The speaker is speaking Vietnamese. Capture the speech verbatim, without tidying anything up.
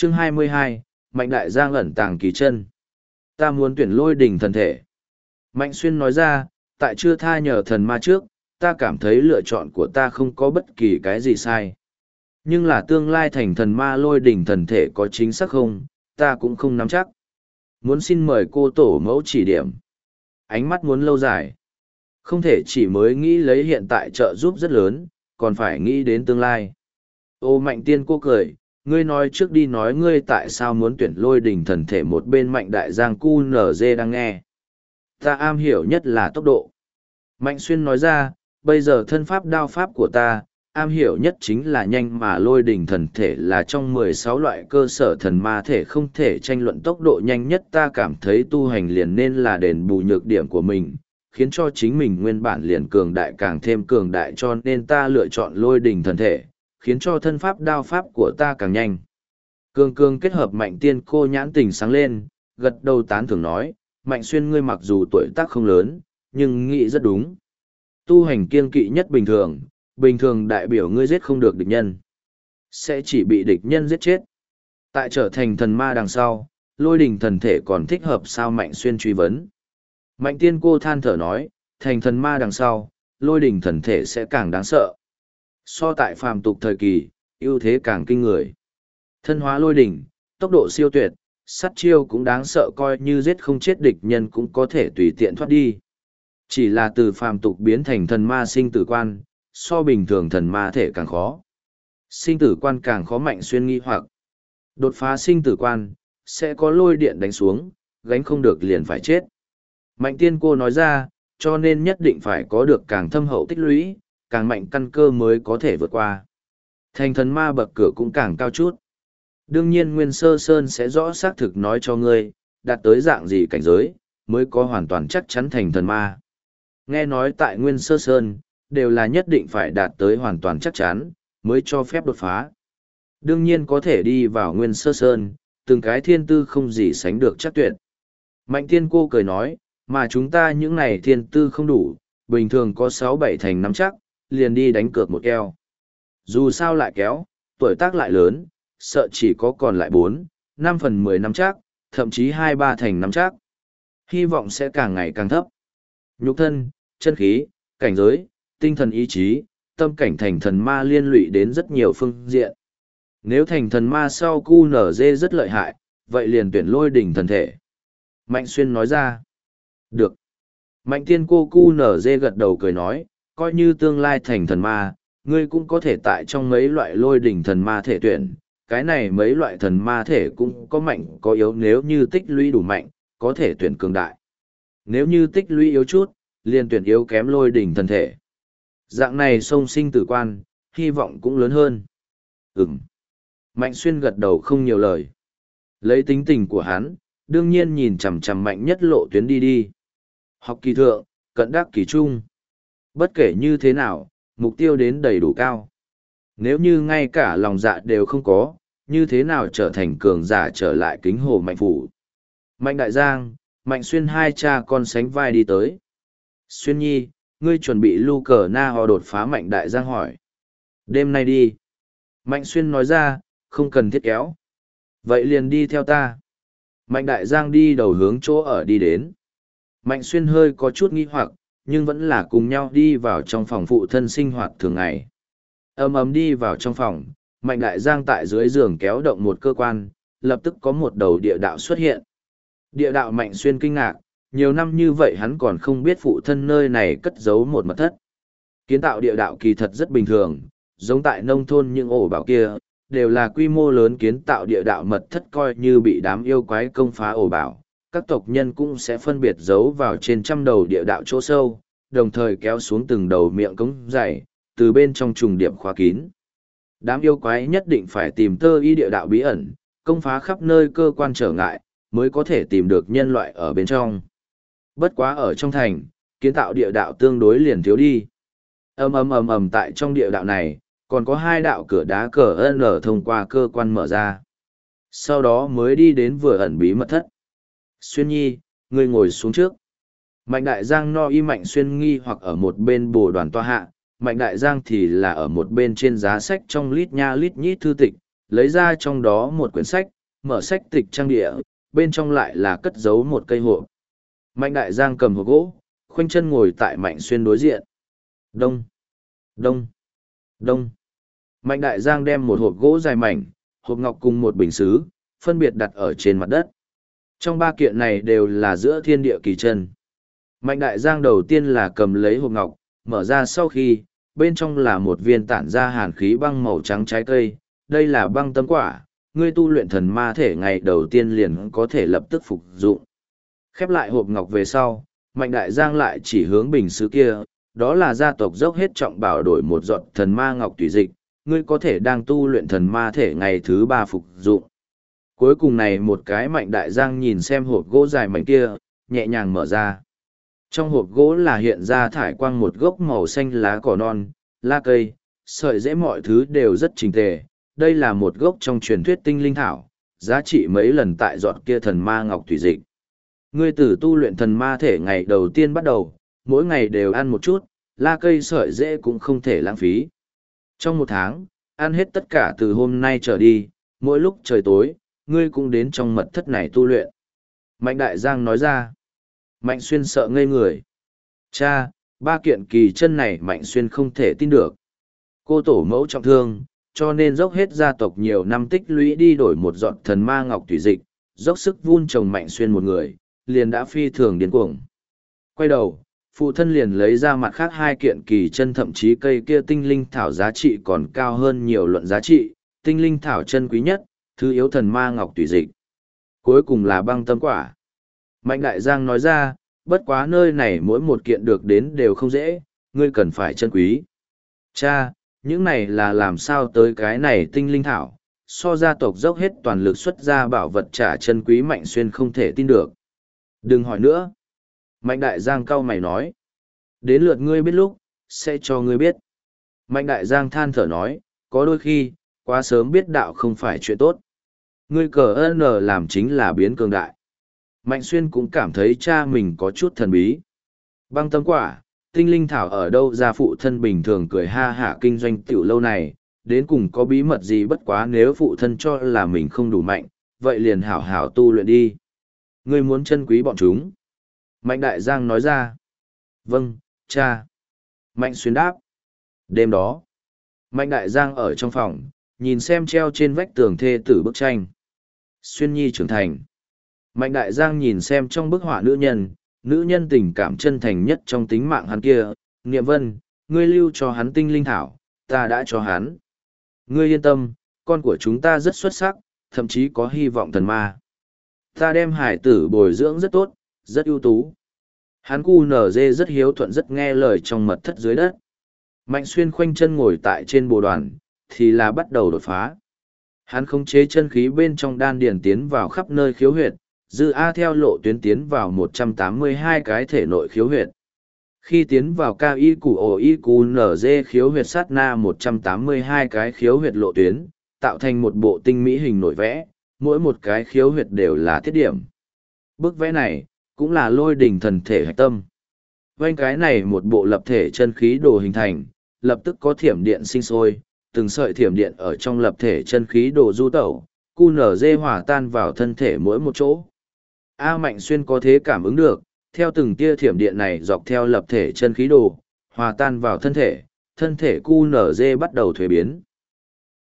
Chương hai mươi hai, Mạnh Đại Giang ẩn tàng kỳ chân. Ta muốn tuyển lôi đỉnh thần thể. Mạnh Xuyên nói ra, tại chưa tha nhờ thần ma trước, ta cảm thấy lựa chọn của ta không có bất kỳ cái gì sai. Nhưng là tương lai thành thần ma lôi đỉnh thần thể có chính xác không, ta cũng không nắm chắc. Muốn xin mời cô tổ mẫu chỉ điểm. Ánh mắt muốn lâu dài. Không thể chỉ mới nghĩ lấy hiện tại trợ giúp rất lớn, còn phải nghĩ đến tương lai. Ô Mạnh Tiên cô cười, ngươi nói trước đi nói ngươi tại sao muốn tuyển lôi đỉnh thần thể. Một bên Mạnh Đại Giang cu nở dê đang nghe. Ta am hiểu nhất là tốc độ. Mạnh Xuyên nói ra, bây giờ thân pháp đao pháp của ta, am hiểu nhất chính là nhanh, mà lôi đỉnh thần thể là trong mười sáu loại cơ sở thần ma thể không thể tranh luận tốc độ nhanh nhất. Ta cảm thấy tu hành liền nên là đền bù nhược điểm của mình, khiến cho chính mình nguyên bản liền cường đại càng thêm cường đại, cho nên ta lựa chọn lôi đỉnh thần thể, khiến cho thân pháp đao pháp của ta càng nhanh. Cường cường kết hợp. Mạnh Tiên cô nhãn tình sáng lên, gật đầu tán thưởng nói, Mạnh Xuyên ngươi mặc dù tuổi tác không lớn, nhưng nghĩ rất đúng. Tu hành kiêng kỵ nhất bình thường, bình thường đại biểu ngươi giết không được địch nhân, sẽ chỉ bị địch nhân giết chết. Tại trở thành thần ma đằng sau, lôi đỉnh thần thể còn thích hợp sao? Mạnh Xuyên truy vấn. Mạnh Tiên cô than thở nói, thành thần ma đằng sau, lôi đỉnh thần thể sẽ càng đáng sợ. So tại phàm tục thời kỳ, ưu thế càng kinh người. Thân hóa lôi đỉnh, tốc độ siêu tuyệt, sát chiêu cũng đáng sợ, coi như giết không chết địch nhân cũng có thể tùy tiện thoát đi. Chỉ là từ phàm tục biến thành thần ma sinh tử quan, so bình thường thần ma thể càng khó. Sinh tử quan càng khó. Mạnh Xuyên nghi hoặc. Đột phá sinh tử quan, sẽ có lôi điện đánh xuống, gánh không được liền phải chết. Mạnh Tiên cô nói ra, cho nên nhất định phải có được càng thâm hậu tích lũy, càng mạnh căn cơ mới có thể vượt qua. Thành thần ma bậc cửa cũng càng cao chút. Đương nhiên Nguyên Sơ Sơn sẽ rõ xác thực nói cho ngươi, đạt tới dạng gì cảnh giới, mới có hoàn toàn chắc chắn thành thần ma. Nghe nói tại Nguyên Sơ Sơn, đều là nhất định phải đạt tới hoàn toàn chắc chắn, mới cho phép đột phá. Đương nhiên có thể đi vào Nguyên Sơ Sơn, từng cái thiên tư không gì sánh được chắc tuyệt. Mạnh Tiên cô cười nói, mà chúng ta những này thiên tư không đủ, bình thường có sáu bảy thành nắm chắc, liền đi đánh cược một keo. Dù sao lại kéo, tuổi tác lại lớn, sợ chỉ có còn lại bốn, năm phần mười năm chắc, thậm chí hai ba thành năm chắc. Hy vọng sẽ càng ngày càng thấp. Nhục thân, chân khí, cảnh giới, tinh thần ý chí, tâm cảnh thành thần ma liên lụy đến rất nhiều phương diện. Nếu thành thần ma sau cu nở dê rất lợi hại, vậy liền tuyển lôi đỉnh thần thể. Mạnh Xuyên nói ra. Được. Mạnh Tiên cô cu nở dê gật đầu cười nói, coi như tương lai thành thần ma, ngươi cũng có thể tại trong mấy loại lôi đỉnh thần ma thể tuyển. Cái này mấy loại thần ma thể cũng có mạnh có yếu, nếu như tích lũy đủ mạnh, có thể tuyển cường đại. Nếu như tích lũy yếu chút, liền tuyển yếu kém lôi đỉnh thần thể. Dạng này sông sinh tử quan, hy vọng cũng lớn hơn. Ừm. Mạnh Xuyên gật đầu không nhiều lời. Lấy tính tình của hắn, đương nhiên nhìn chằm chằm mạnh nhất lộ tuyến đi đi. Học kỳ thượng, cận đắc kỳ trung. Bất kể như thế nào, mục tiêu đến đầy đủ cao. Nếu như ngay cả lòng dạ đều không có, như thế nào trở thành cường giả trở lại kính hồ Mạnh phủ. Mạnh Đại Giang, Mạnh Xuyên hai cha con sánh vai đi tới. Xuyên nhi, ngươi chuẩn bị lưu cờ na ho đột phá? Mạnh Đại Giang hỏi. Đêm nay đi. Mạnh Xuyên nói ra, không cần thiết kéo. Vậy liền đi theo ta. Mạnh Đại Giang đi đầu hướng chỗ ở đi đến. Mạnh Xuyên hơi có chút nghi hoặc, nhưng vẫn là cùng nhau đi vào trong phòng phụ thân sinh hoạt thường ngày. Ầm ầm đi vào trong phòng, Mạnh Đại Giang tại dưới giường kéo động một cơ quan, lập tức có một đầu địa đạo xuất hiện. Địa đạo. Mạnh Xuyên kinh ngạc, nhiều năm như vậy hắn còn không biết phụ thân nơi này cất giấu một mật thất. Kiến tạo địa đạo kỳ thật rất bình thường, giống tại nông thôn những ổ bảo kia, đều là quy mô lớn kiến tạo địa đạo mật thất, coi như bị đám yêu quái công phá ổ bảo. Các tộc nhân cũng sẽ phân biệt giấu vào trên trăm đầu địa đạo chỗ sâu, đồng thời kéo xuống từng đầu miệng cống dày, từ bên trong trùng điệp khóa kín. Đám yêu quái nhất định phải tìm tơ y địa đạo bí ẩn, công phá khắp nơi cơ quan trở ngại, mới có thể tìm được nhân loại ở bên trong. Bất quá ở trong thành, kiến tạo địa đạo tương đối liền thiếu đi. Ầm ầm ầm ầm, tại trong địa đạo này, còn có hai đạo cửa đá cờ N thông qua cơ quan mở ra. Sau đó mới đi đến vừa ẩn bí mật thất. Xuyên nhi, ngươi ngồi xuống trước. Mạnh Đại Giang no y Mạnh Xuyên nghi hoặc ở một bên bồ đoàn toa hạ, Mạnh Đại Giang thì là ở một bên trên giá sách trong lít nha lít nhít thư tịch, lấy ra trong đó một quyển sách, mở sách tịch trang địa, bên trong lại là cất giấu một cây hộp. Mạnh Đại Giang cầm hộp gỗ, khoanh chân ngồi tại Mạnh Xuyên đối diện. Đông, đông, đông. Mạnh Đại Giang đem một hộp gỗ dài mảnh, hộp ngọc cùng một bình xứ, phân biệt đặt ở trên mặt đất. Trong ba kiện này đều là giữa thiên địa kỳ chân. Mạnh Đại Giang đầu tiên là cầm lấy hộp ngọc, mở ra sau khi, bên trong là một viên tản ra hàn khí băng màu trắng trái cây, đây là băng tâm quả, ngươi tu luyện thần ma thể ngày đầu tiên liền có thể lập tức phục dụng. Khép lại hộp ngọc về sau, Mạnh Đại Giang lại chỉ hướng bình sứ kia, đó là gia tộc dốc hết trọng bảo đổi một giọt thần ma ngọc tùy dịch, ngươi có thể đang tu luyện thần ma thể ngày thứ ba phục dụng. Cuối cùng này một cái Mạnh Đại Giang nhìn xem hộp gỗ dài mảnh kia, nhẹ nhàng mở ra. Trong hộp gỗ là hiện ra thải quang một gốc màu xanh lá cỏ non, lá cây, sợi rễ mọi thứ đều rất chỉnh tề. Đây là một gốc trong truyền thuyết tinh linh thảo, giá trị mấy lần tại giọt kia thần ma ngọc thủy dịch. Ngươi từ tu luyện thần ma thể ngày đầu tiên bắt đầu, mỗi ngày đều ăn một chút, lá cây sợi rễ cũng không thể lãng phí. Trong một tháng, ăn hết tất cả từ hôm nay trở đi, mỗi lúc trời tối, ngươi cũng đến trong mật thất này tu luyện. Mạnh Đại Giang nói ra. Mạnh Xuyên sợ ngây người. Cha, ba kiện kỳ chân này Mạnh Xuyên không thể tin được. Cô tổ mẫu trọng thương, cho nên dốc hết gia tộc nhiều năm tích lũy đi đổi một giọt thần ma ngọc thủy dịch, dốc sức vun trồng Mạnh Xuyên một người, liền đã phi thường điên cuồng. Quay đầu, phụ thân liền lấy ra mặt khác hai kiện kỳ chân, thậm chí cây kia tinh linh thảo giá trị còn cao hơn nhiều luận giá trị, tinh linh thảo chân quý nhất, thứ yếu thần ma ngọc thủy dịch. Cuối cùng là băng tâm quả. Mạnh Đại Giang nói ra, bất quá nơi này mỗi một kiện được đến đều không dễ, ngươi cần phải trân quý. Cha, những này là làm sao tới cái này tinh linh thảo, so gia tộc dốc hết toàn lực xuất ra bảo vật trả chân quý. Mạnh Xuyên không thể tin được. Đừng hỏi nữa. Mạnh Đại Giang cau mày nói. Đến lượt ngươi biết lúc, sẽ cho ngươi biết. Mạnh Đại Giang than thở nói, có đôi khi, quá sớm biết đạo không phải chuyện tốt. Ngươi cờ ơn làm chính là biến cường đại. Mạnh Xuyên cũng cảm thấy cha mình có chút thần bí. Băng tâm quả, tinh linh thảo ở đâu ra, phụ thân bình thường cười ha hả kinh doanh tiểu lâu này, đến cùng có bí mật gì, bất quá nếu phụ thân cho là mình không đủ mạnh, vậy liền hảo hảo tu luyện đi. Ngươi muốn trân quý bọn chúng. Mạnh Đại Giang nói ra. Vâng, cha. Mạnh Xuyên đáp. Đêm đó, Mạnh Đại Giang ở trong phòng, nhìn xem treo trên vách tường thê tử bức tranh. Xuyên Nhi trưởng thành. Mạnh Đại Giang nhìn xem trong bức họa nữ nhân, nữ nhân tình cảm chân thành nhất trong tính mạng hắn kia, Niệm Vân, ngươi lưu cho hắn tinh linh thảo, ta đã cho hắn. Ngươi yên tâm, con của chúng ta rất xuất sắc, thậm chí có hy vọng thần ma. Ta đem hải tử bồi dưỡng rất tốt, rất ưu tú. Hắn cu nở dê rất hiếu thuận, rất nghe lời trong mật thất dưới đất. Mạnh Xuyên khoanh chân ngồi tại trên bồ đoàn, thì là bắt đầu đột phá. Hắn khống chế chân khí bên trong đan điền tiến vào khắp nơi khiếu huyệt, dư A theo lộ tuyến tiến vào một trăm tám mươi hai cái thể nội khiếu huyệt. Khi tiến vào cao y củ ổ y củ nở dê khiếu huyệt sát na một trăm tám mươi hai cái khiếu huyệt lộ tuyến, tạo thành một bộ tinh mỹ hình nổi vẽ, mỗi một cái khiếu huyệt đều là thiết điểm. Bức vẽ này, cũng là lôi đỉnh thần thể hạch tâm. Quanh cái này một bộ lập thể chân khí đồ hình thành, lập tức có thiểm điện sinh sôi, từng sợi thiểm điện ở trong lập thể chân khí đồ du tẩu, cu nở dê hòa tan vào thân thể mỗi một chỗ. A Mạnh Xuyên có thế cảm ứng được, theo từng tia thiểm điện này dọc theo lập thể chân khí đồ, hòa tan vào thân thể, thân thể cu nở dê bắt đầu thuế biến.